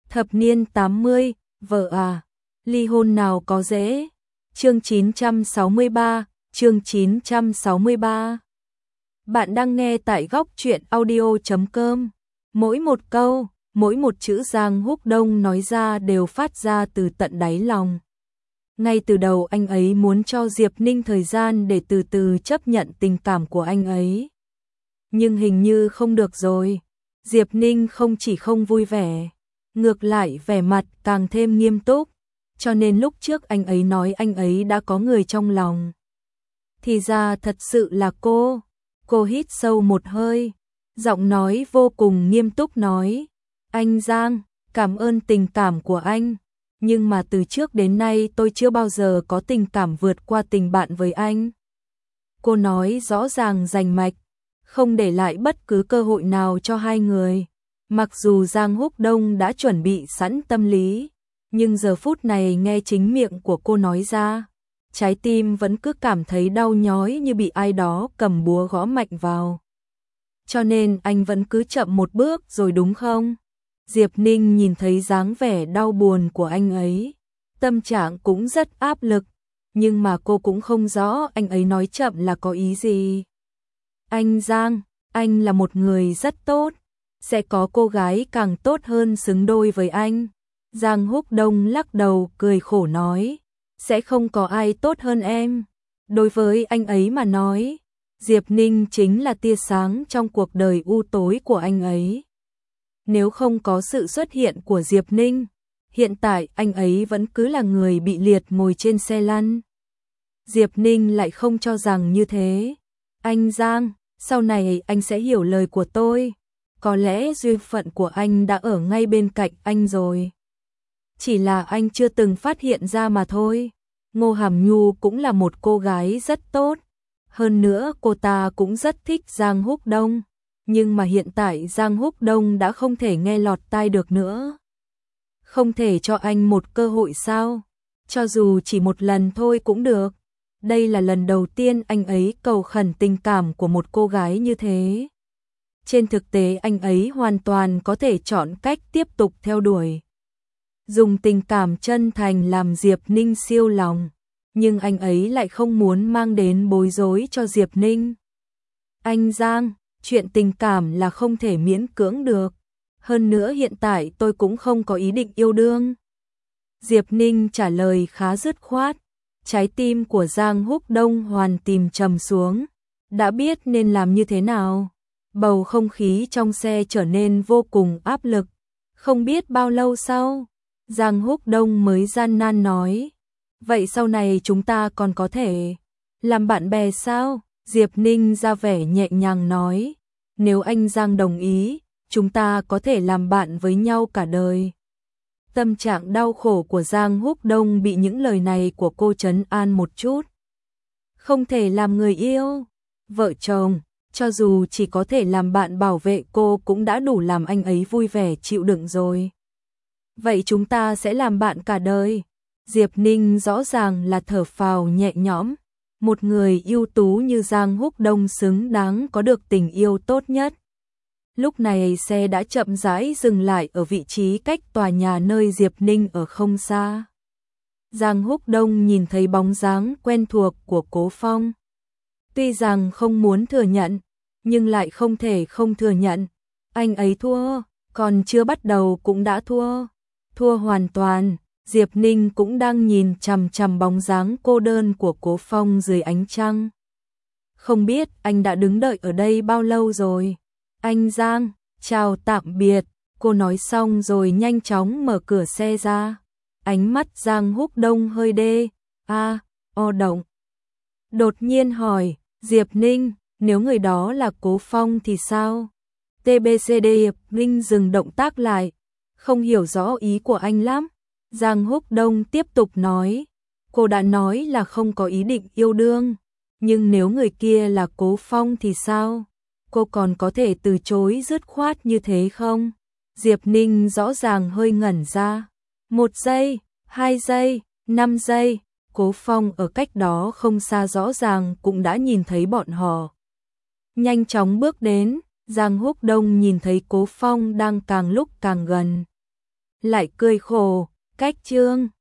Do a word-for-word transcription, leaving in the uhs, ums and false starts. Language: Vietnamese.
Thập niên tám mươi, vợ à, ly hôn nào có dễ. Chương chín trăm sáu mươi ba, chương chín trăm sáu mươi ba. Bạn đang nghe tại góc truyện audio chấm com. Mỗi một câu, mỗi một chữ Giang Húc Đông nói ra đều phát ra từ tận đáy lòng. Ngay từ đầu anh ấy muốn cho Diệp Ninh thời gian để từ từ chấp nhận tình cảm của anh ấy. Nhưng hình như không được rồi. Diệp Ninh không chỉ không vui vẻ, ngược lại vẻ mặt càng thêm nghiêm túc, cho nên lúc trước anh ấy nói anh ấy đã có người trong lòng. Thì ra thật sự là cô. Cô hít sâu một hơi, giọng nói vô cùng nghiêm túc nói, anh Giang, cảm ơn tình cảm của anh, nhưng mà từ trước đến nay tôi chưa bao giờ có tình cảm vượt qua tình bạn với anh. Cô nói rõ ràng rành mạch, không để lại bất cứ cơ hội nào cho hai người. Mặc dù Giang Húc Đông đã chuẩn bị sẵn tâm lý, nhưng giờ phút này nghe chính miệng của cô nói ra, trái tim vẫn cứ cảm thấy đau nhói như bị ai đó cầm búa gõ mạnh vào. Cho nên anh vẫn cứ chậm một bước rồi đúng không? Diệp Ninh nhìn thấy dáng vẻ đau buồn của anh ấy, tâm trạng cũng rất áp lực, nhưng mà cô cũng không rõ anh ấy nói chậm là có ý gì. Anh Giang, anh là một người rất tốt, sẽ có cô gái càng tốt hơn xứng đôi với anh. Giang Húc Đông lắc đầu cười khổ nói, sẽ không có ai tốt hơn em. Đối với anh ấy mà nói, Diệp Ninh chính là tia sáng trong cuộc đời u tối của anh ấy. Nếu không có sự xuất hiện của Diệp Ninh, hiện tại anh ấy vẫn cứ là người bị liệt ngồi trên xe lăn. Diệp Ninh lại không cho rằng như thế. Anh Giang, sau này anh sẽ hiểu lời của tôi. Có lẽ duyên phận của anh đã ở ngay bên cạnh anh rồi. Chỉ là anh chưa từng phát hiện ra mà thôi. Ngô Hàm Nhu cũng là một cô gái rất tốt. Hơn nữa cô ta cũng rất thích Giang Húc Đông. Nhưng mà hiện tại Giang Húc Đông đã không thể nghe lọt tai được nữa. Không thể cho anh một cơ hội sao? Cho dù chỉ một lần thôi cũng được. Đây là lần đầu tiên anh ấy cầu khẩn tình cảm của một cô gái như thế. Trên thực tế anh ấy hoàn toàn có thể chọn cách tiếp tục theo đuổi. Dùng tình cảm chân thành làm Diệp Ninh siêu lòng. Nhưng anh ấy lại không muốn mang đến bối rối cho Diệp Ninh. Anh Giang, chuyện tình cảm là không thể miễn cưỡng được. Hơn nữa hiện tại tôi cũng không có ý định yêu đương. Diệp Ninh trả lời khá dứt khoát. Trái tim của Giang Húc Đông hoàn tìm trầm xuống. Đã biết nên làm như thế nào. Bầu không khí trong xe trở nên vô cùng áp lực. Không biết bao lâu sau, Giang Húc Đông mới gian nan nói, vậy sau này chúng ta còn có thể làm bạn bè sao? Diệp Ninh ra vẻ nhẹ nhàng nói, nếu anh Giang đồng ý, chúng ta có thể làm bạn với nhau cả đời. Tâm trạng đau khổ của Giang Húc Đông bị những lời này của cô trấn an một chút. Không thể làm người yêu, vợ chồng, cho dù chỉ có thể làm bạn bảo vệ cô cũng đã đủ làm anh ấy vui vẻ chịu đựng rồi. Vậy chúng ta sẽ làm bạn cả đời. Diệp Ninh rõ ràng là thở phào nhẹ nhõm. Một người ưu tú như Giang Húc Đông xứng đáng có được tình yêu tốt nhất. Lúc này xe đã chậm rãi dừng lại ở vị trí cách tòa nhà nơi Diệp Ninh ở không xa. Giang Húc Đông nhìn thấy bóng dáng quen thuộc của Cố Phong. Tuy rằng không muốn thừa nhận, nhưng lại không thể không thừa nhận. Anh ấy thua, còn chưa bắt đầu cũng đã thua. Thua hoàn toàn. Diệp Ninh cũng đang nhìn chằm chằm bóng dáng cô đơn của Cố Phong dưới ánh trăng. Không biết anh đã đứng đợi ở đây bao lâu rồi. Anh Giang, chào tạm biệt. Cô nói xong rồi nhanh chóng mở cửa xe ra. Ánh mắt Giang Húc Đông hơi đê, a, o động. Đột nhiên hỏi, Diệp Ninh, nếu người đó là Cố Phong thì sao? tê bê xê đê Diệp Ninh dừng động tác lại, không hiểu rõ ý của anh lắm. Giang Húc Đông tiếp tục nói, cô đã nói là không có ý định yêu đương, nhưng nếu người kia là Cố Phong thì sao? Cô còn có thể từ chối dứt khoát như thế không? Diệp Ninh rõ ràng hơi ngẩn ra. Một giây, hai giây, năm giây, Cố Phong ở cách đó không xa rõ ràng cũng đã nhìn thấy bọn họ. Nhanh chóng bước đến, Giang Húc Đông nhìn thấy Cố Phong đang càng lúc càng gần. lại cười khổ, cách chương